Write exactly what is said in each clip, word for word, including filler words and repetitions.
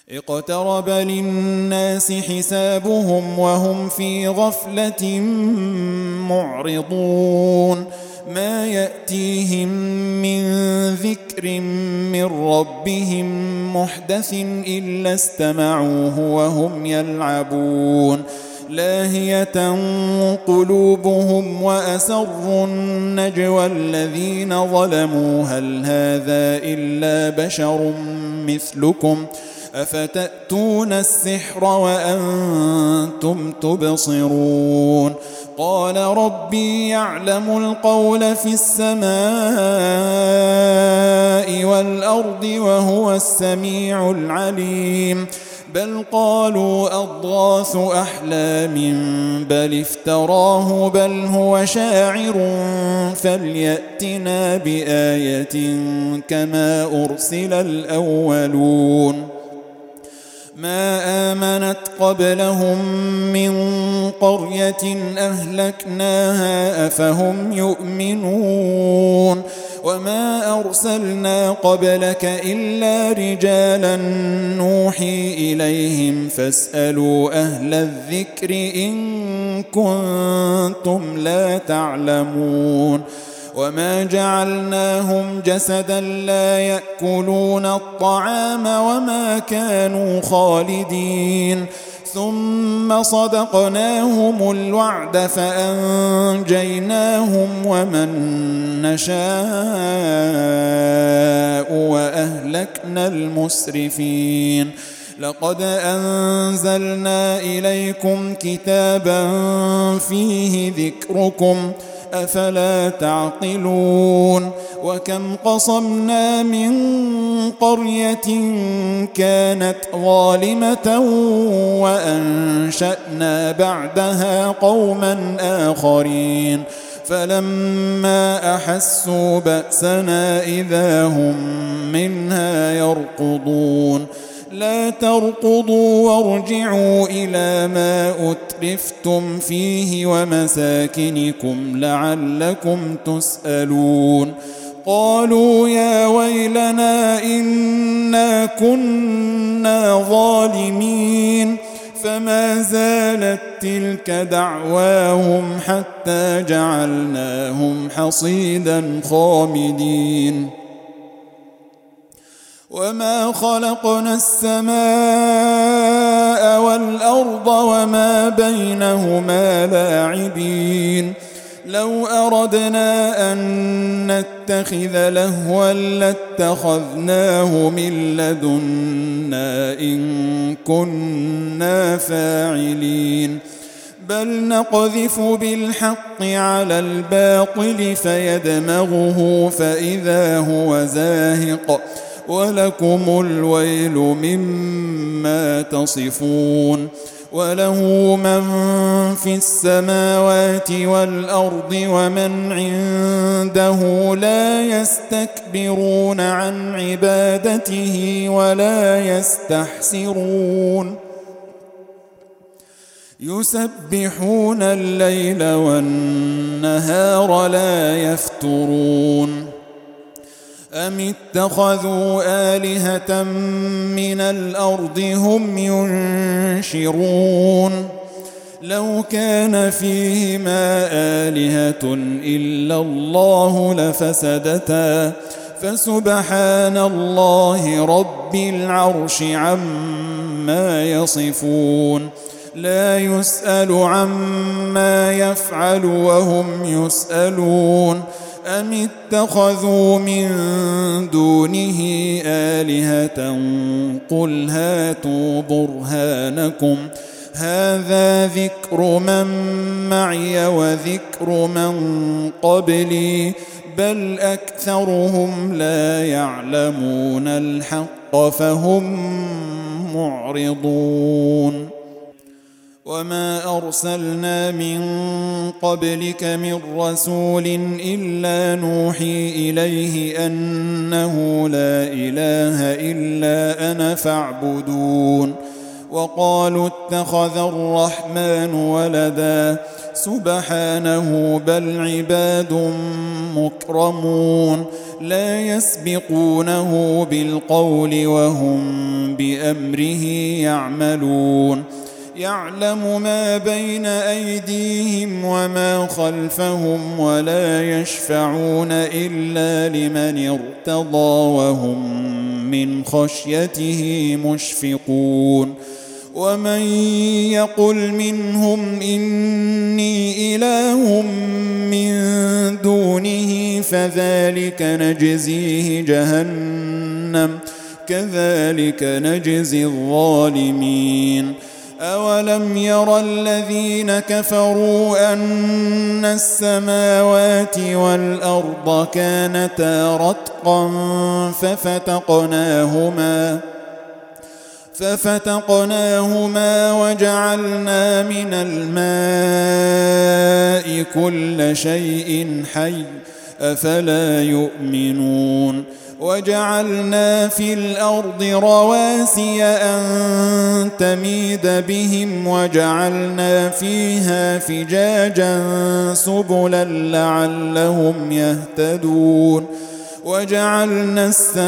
اقترب للناس حسابهم وهم في غفلة معرضون ما يأتيهم من ذكر من ربهم محدث إلا استمعوه وهم يلعبون لاهية قلوبهم وأسروا النجوى الذين ظلموا هل هذا إلا بشر مثلكم أفتأتون السحر وأنتم تبصرون قال ربي يعلم القول في السماء والأرض وهو السميع العليم بل قالوا أضغاث أحلام بل افتراه بل هو شاعر فليأتنا بآية كما أرسل الأولون ما آمنت قبلهم من قرية أهلكناها أفهم يؤمنون وما أرسلنا قبلك إلا رجالا نوحي إليهم فاسألوا أهل الذكر إن كنتم لا تعلمون وما جعلناهم جسدا لا يأكلون الطعام وما كانوا خالدين ثم صدقناهم الوعد فأنجيناهم ومن نشاء وأهلكنا المسرفين لقد أنزلنا إليكم كتابا فيه ذكركم أفلا تعقلون وكم قصمنا من قرية كانت ظالمة وأنشأنا بعدها قوما آخرين فلما أحسوا بأسنا إذا هم منها يركضون لا تركضوا وارجعوا إلى ما أترفتم فيه ومساكنكم لعلكم تسألون قالوا يا ويلنا إنا كنا ظالمين فما زالت تلك دعواهم حتى جعلناهم حصيدا خامدين وما خلقنا السماء والأرض وما بينهما لاعبين لو أردنا أن نتخذ لهوا لاتخذناه من لدنا إن كنا فاعلين بل نقذف بالحق على الباطل فيدمغه فإذا هو زاهق ولكم الويل مما تصفون وله من في السماوات والأرض ومن عنده لا يستكبرون عن عبادته ولا يستحسرون يسبحون الليل والنهار لا يفترون أم اتخذوا آلهة من الأرض هم ينشرون لو كان فيهما آلهة إلا الله لفسدتا فسبحان الله رب العرش عما يصفون لا يسأل عما يفعل وهم يسألون أم اتخذوا من دونه آلهة قل هاتوا برهانكم هذا ذكر من معي وذكر من قبلي بل أكثرهم لا يعلمون الحق فهم معرضون وما أرسلنا من قبلك من رسول إلا نوحي إليه أنه لا إله إلا أنا فاعبدون وقالوا اتخذ الرحمن ولدا سبحانه بل عباد مكرمون لا يسبقونه بالقول وهم بأمره يعملون يعلم ما بين أيديهم وما خلفهم ولا يشفعون إلا لمن ارتضى وهم من خشيته مشفقون ومن يقل منهم إني إله من دونه فذلك نجزيه جهنم كذلك نجزي الظالمين أولم ير الذين كفروا أن السماوات والأرض كانتا رتقا ففتقناهما ففتقناهما وجعلنا من الماء كل شيء حي أفلا يؤمنون وجعلنا في الأرض رواسي أن تميد بهم وجعلنا فيها فجاجا سبلا لعلهم يهتدون وجعلنا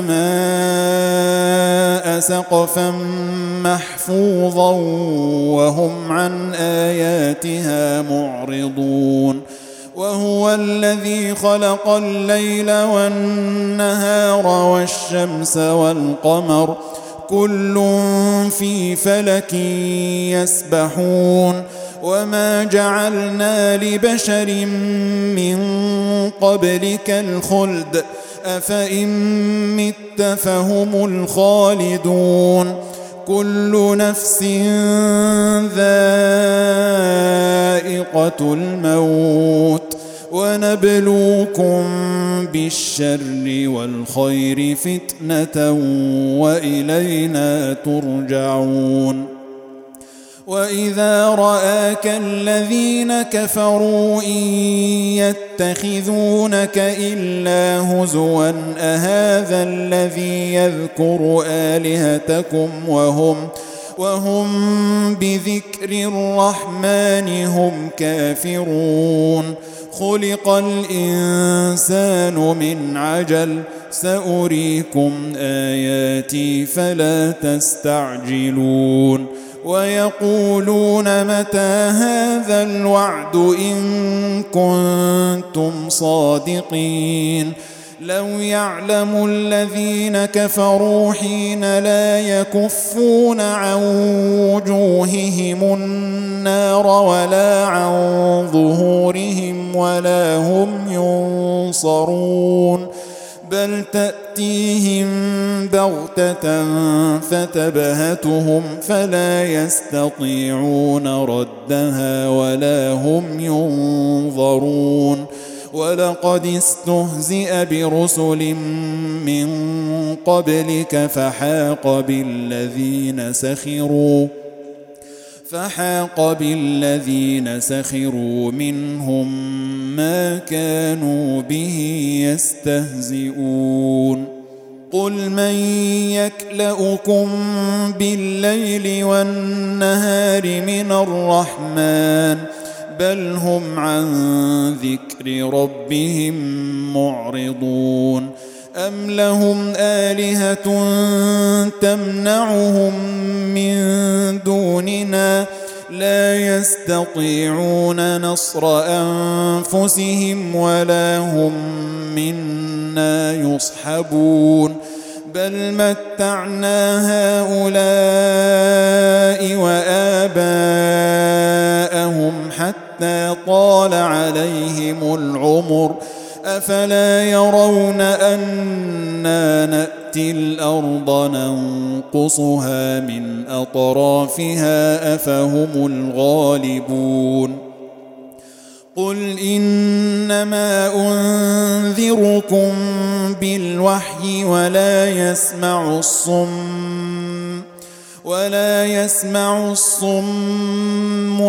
السماء سقفا محفوظا وهم عن آياتها معرضون وهو الذي خلق الليل والنهار والشمس والقمر كل في فلك يسبحون وما جعلنا لبشر من قبلك الخلد أفإن مت فهم الخالدون كل نفس ذائقة الموت ونبلوكم بالشر والخير فتنة وإلينا ترجعون وإذا رآك الذين كفروا إن يتخذونك إلا هزوا أهذا الذي يذكر آلهتكم وهم وهم بذكر الرحمن هم كافرون خلق الإنسان من عجل سأريكم آياتي فلا تستعجلون ويقولون متى هذا الوعد إن كنتم صادقين لو يعلم الذين كفروا حين لا يكفون عن وجوههم النار ولا عن ظهورهم ولا هم ينصرون بل تأتيهم بغتة فتبهتهم فلا يستطيعون ردها ولا هم ينظرون ولقد استهزئ برسل من قبلك فحاق بالذين سخروا فحاق بالذين سخروا منهم ما كانوا به يستهزئون قل من يكلؤكم بالليل والنهار من الرحمن بل هم عن ذكر ربهم معرضون أم لهم آلهة تمنعهم من دوننا لا يستطيعون نصر أنفسهم ولا هم منا يصحبون بل متعنا هؤلاء وآباءهم حتى طال عليهم العمر أفلا يرون أنا نأتي الأرض ننقصها من أطرافها أفهم الغالبون قل إنما أنذركم بالوحي ولا يسمع الصم ولا يسمع الصم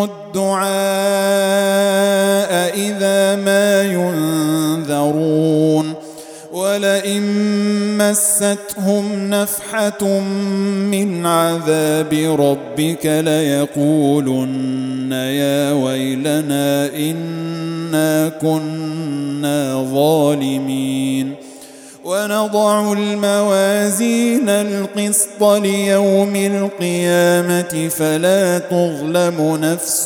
الدعاء إذا ما ينذرون ولئن مستهم نفحة من عذاب ربك ليقولن يا ويلنا إنا كنا ظالمين ونضع الموازين القسط ليوم القيامة فلا تظلم نفس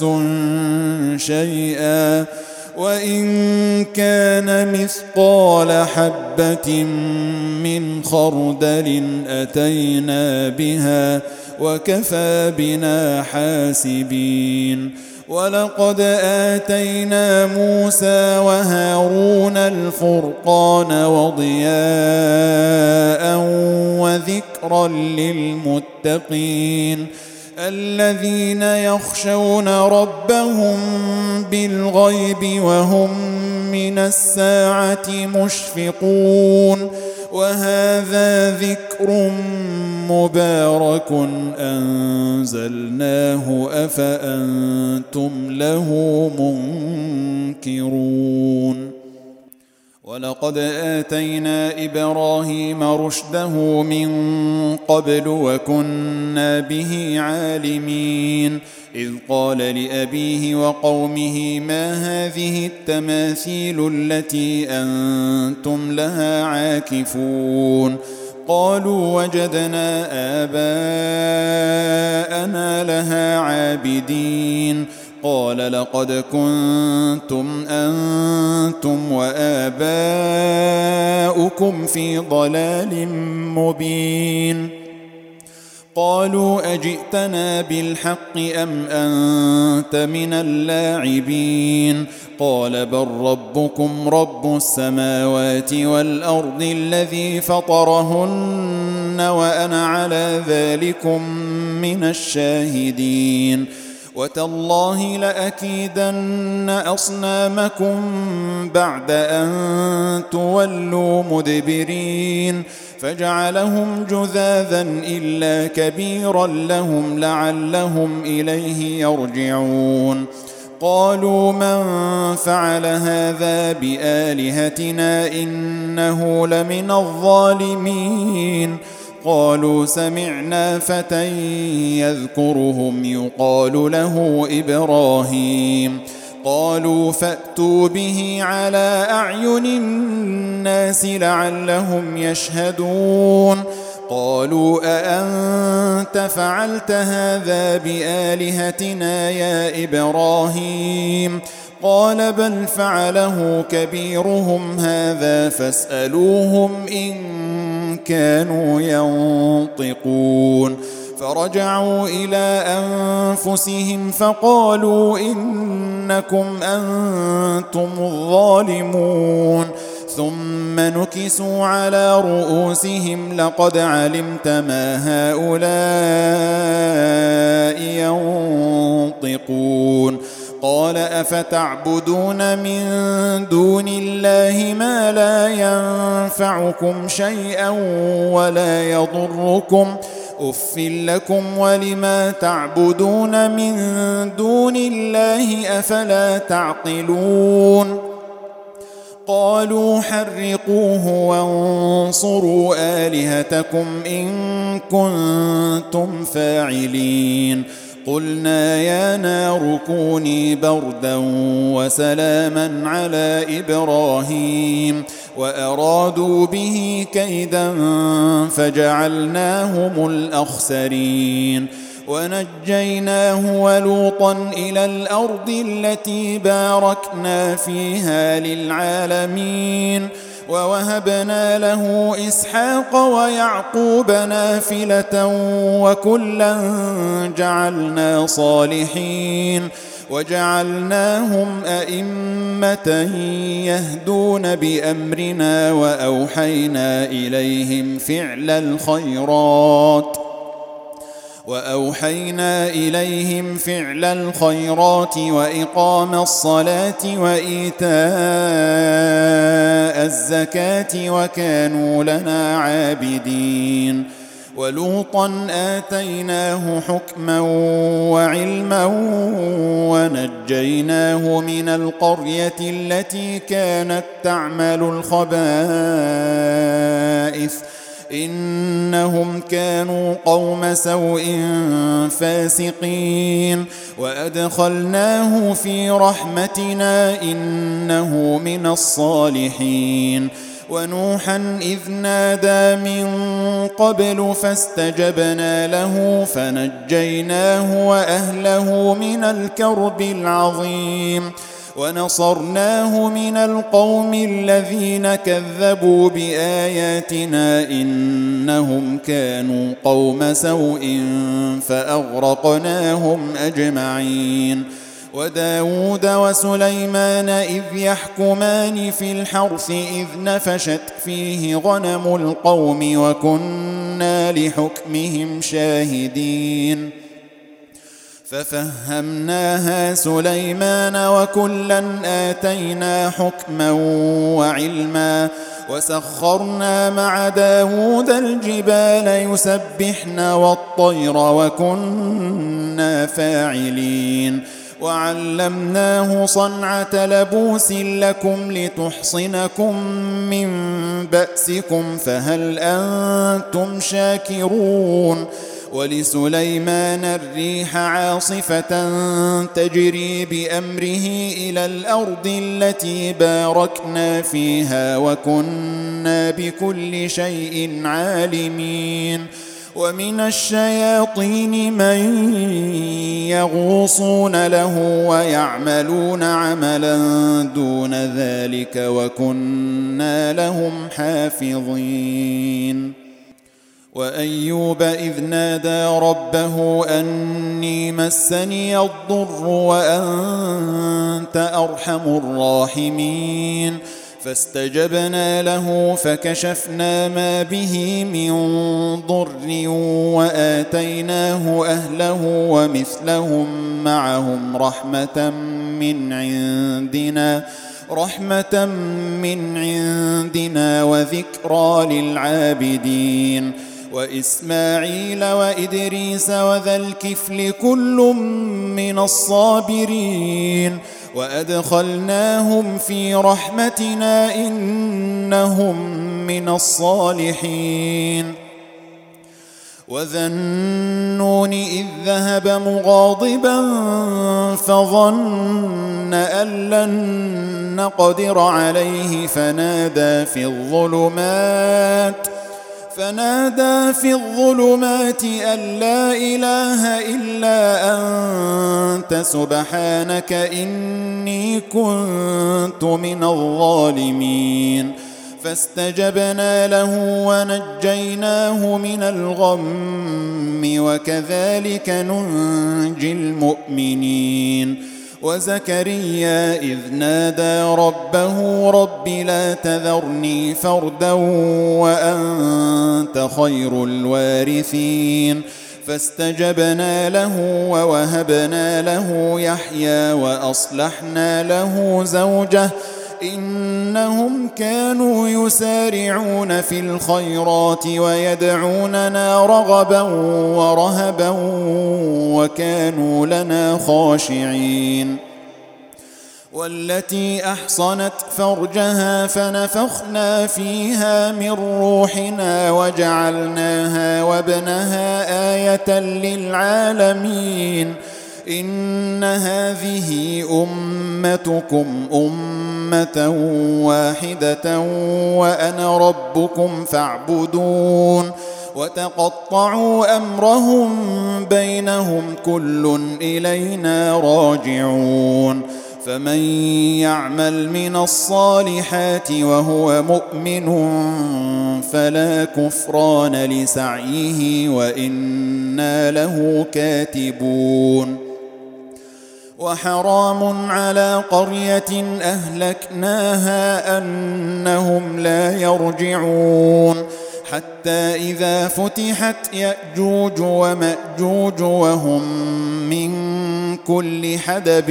شيئا وإن كان مثقال حبة من خردل أتينا بها وكفى بنا حاسبين. ولقد آتينا موسى وهارون الفرقان وضياء وذكرا للمتقين الذين يخشون ربهم بالغيب وهم من الساعة مشفقون. وهذا ذكر مبارك أنزلناه أفأنتم له منكرون. ولقد آتينا إبراهيم رشده من قبل وكنا به عالمين إذ قال لأبيه وقومه ما هذه التماثيل التي أنتم لها عاكفون قالوا وجدنا آباءنا لها عابدين قال لقد كنتم أنتم وآباؤكم في ضلال مبين قالوا أجئتنا بالحق أم أنت من اللاعبين قال بل ربكم رب السماوات والأرض الذي فطرهن وأنا على ذلكم من الشاهدين وتالله لأكيدن أصنامكم بعد أن تولوا مدبرين فجعلهم جذاذا إلا كبيرا لهم لعلهم إليه يرجعون قالوا من فعل هذا بآلهتنا إنه لمن الظالمين قالوا سمعنا فتى يذكرهم يقال له إبراهيم قالوا فأتوا به على أعين الناس لعلهم يشهدون قالوا أأنت فعلت هذا بآلهتنا يا إبراهيم قال بل فعله كبيرهم هذا فاسألوهم إن كانوا ينطقون فرجعوا إلى أنفسهم فقالوا إنكم أنتم الظالمون ثم نكسوا على رؤوسهم لقد علمت ما هؤلاء ينطقون قال أفتعبدون من دون الله ما لا ينفعكم شيئا ولا يضركم أف لكم ولما تعبدون من دون الله أفلا تعقلون قالوا حرقوه وانصروا آلهتكم إن كنتم فاعلين قلنا يا نار كوني بردا وسلاما على إبراهيم وأرادوا به كيدا فجعلناهم الأخسرين ونجيناه ولوطا إلى الأرض التي باركنا فيها للعالمين ووهبنا له إسحاق ويعقوب نافلة وكلا جعلنا صالحين وجعلناهم أئمة يهدون بأمرنا وأوحينا إليهم فعل الخيرات وأوحينا إليهم فعل الخيرات وإقام الصلاة وإيتاء الزكاة وكانوا لنا عابدين ولوطا آتيناه حكما وعلما ونجيناه من القرية التي كانت تعمل الخبائث إنهم كانوا قوم سوء فاسقين وأدخلناه في رحمتنا إنه من الصالحين ونوحا إذ نادى من قبل فاستجبنا له فنجيناه وأهله من الكرب العظيم ونصرناه من القوم الذين كذبوا بآياتنا إنهم كانوا قوم سوء فأغرقناهم أجمعين. وداود وسليمان إذ يحكمان في الحرث إذ نفشت فيه غنم القوم وكنا لحكمهم شاهدين ففهمناها سليمان وكلا آتينا حكما وعلما وسخرنا مع داود الجبال يسبحن والطير وكنا فاعلين وعلمناه صنعة لبوس لكم لتحصنكم من بأسكم فهل أنتم شاكرون. ولسليمان الريح عاصفة تجري بأمره إلى الأرض التي باركنا فيها وكنا بكل شيء عالمين. ومن الشياطين من يغوصون له ويعملون عملا دون ذلك وكنا لهم حافظين. وأيوب إذ نادى ربه أني مسني الضر وأنت أرحم الراحمين فاستجبنا له فكشفنا ما به من ضر وآتيناه أهله ومثلهم معهم رحمة من عندنا رحمة من عندنا وذكرى للعابدين. وإسماعيل وإدريس وذا الكفل كل من الصابرين وأدخلناهم في رحمتنا إنهم من الصالحين. وذا النون إذ ذهب مغاضبا فظن أن لن نقدر عليه فنادى في الظلمات فنادى في الظلمات أن لا إله إلا أنت سبحانك إني كنت من الظالمين. فاستجبنا له ونجيناه من الغم وكذلك ننجي المؤمنين. وزكريا إذ نادى ربه رب لا تذرني فردا وأنت خير الوارثين فاستجبنا له ووهبنا له يحيى وأصلحنا له زوجه إنهم كانوا يسارعون في الخيرات ويدعوننا رغبا ورهبا وكانوا لنا خاشعين. والتي أحصنت فرجها فنفخنا فيها من روحنا وجعلناها وابنها آية للعالمين. إن هذه أمتكم أمة واحدة وأنا ربكم فاعبدون. وتقطعوا أمرهم بينهم كل إلينا راجعون. فمن يعمل من الصالحات وهو مؤمن فلا كفران لسعيه وإنا له كاتبون. وحرام على قرية أهلكناها أنهم لا يرجعون حتى إذا فتحت يأجوج ومأجوج وهم من كل حدب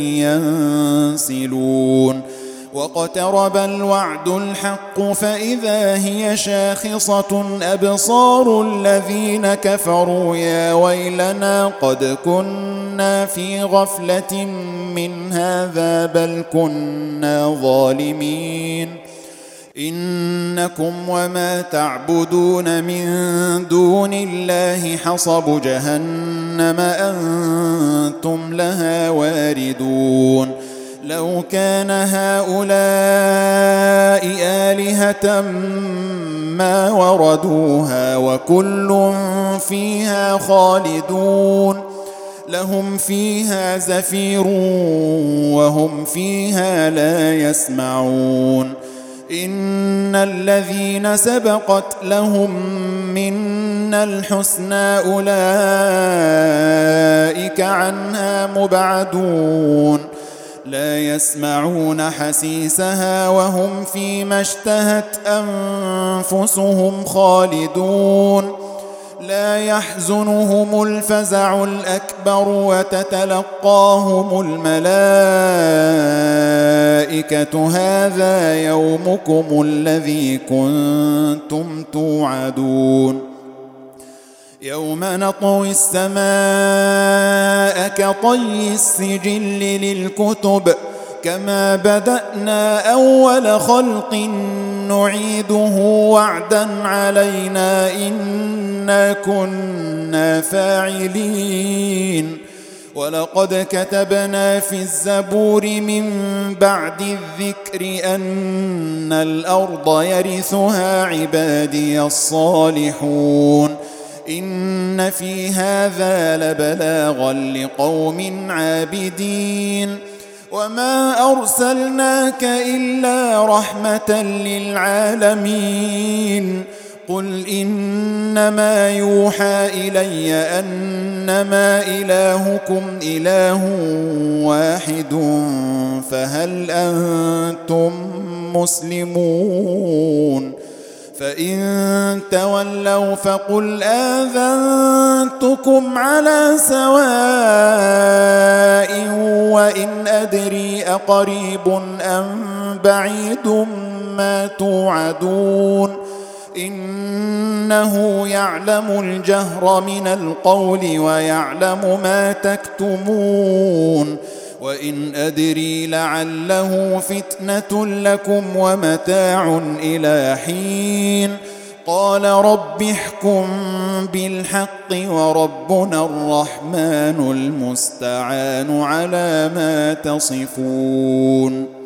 ينسلون. واقترب الوعد الحق فإذا هي شاخصة أبصار الذين كفروا يا ويلنا قد كنا في غفلة من هذا بل كنا ظالمين. إنكم وما تعبدون من دون الله حصب جهنم أنتم لها واردون. لو كان هؤلاء آلهة ما وردوها وكل فيها خالدون لهم فيها زفير وهم فيها لا يسمعون إن الذين سبقت لهم منا الحسنى أولئك عنها مبعدون لا يسمعون حسيسها وهم فيما اشتهت أنفسهم خالدون لا يحزنهم الفزع الأكبر وتتلقاهم الملائكة هذا يومكم الذي كنتم توعدون يوم نطوي السماء كطي السجل للكتب كما بدأنا أول خلق نعيده وعدا علينا إنا كنا فاعلين ولقد كتبنا في الزبور من بعد الذكر أن الأرض يرثها عبادي الصالحون إن في هذا لبلاغا لقوم عابدين وما أرسلناك إلا رحمة للعالمين قل إنما يوحى إلي أنما إلهكم إله واحد فهل أنتم مسلمون فإن تولوا فقل آذنتكم على سواء وإن أدري أقريب أم بعيد ما توعدون إنه يعلم الجهر من القول ويعلم ما تكتمون وإن أدري لعله فتنة لكم ومتاع إلى حين قال رب احكم بالحق وربنا الرحمن المستعان على ما تصفون.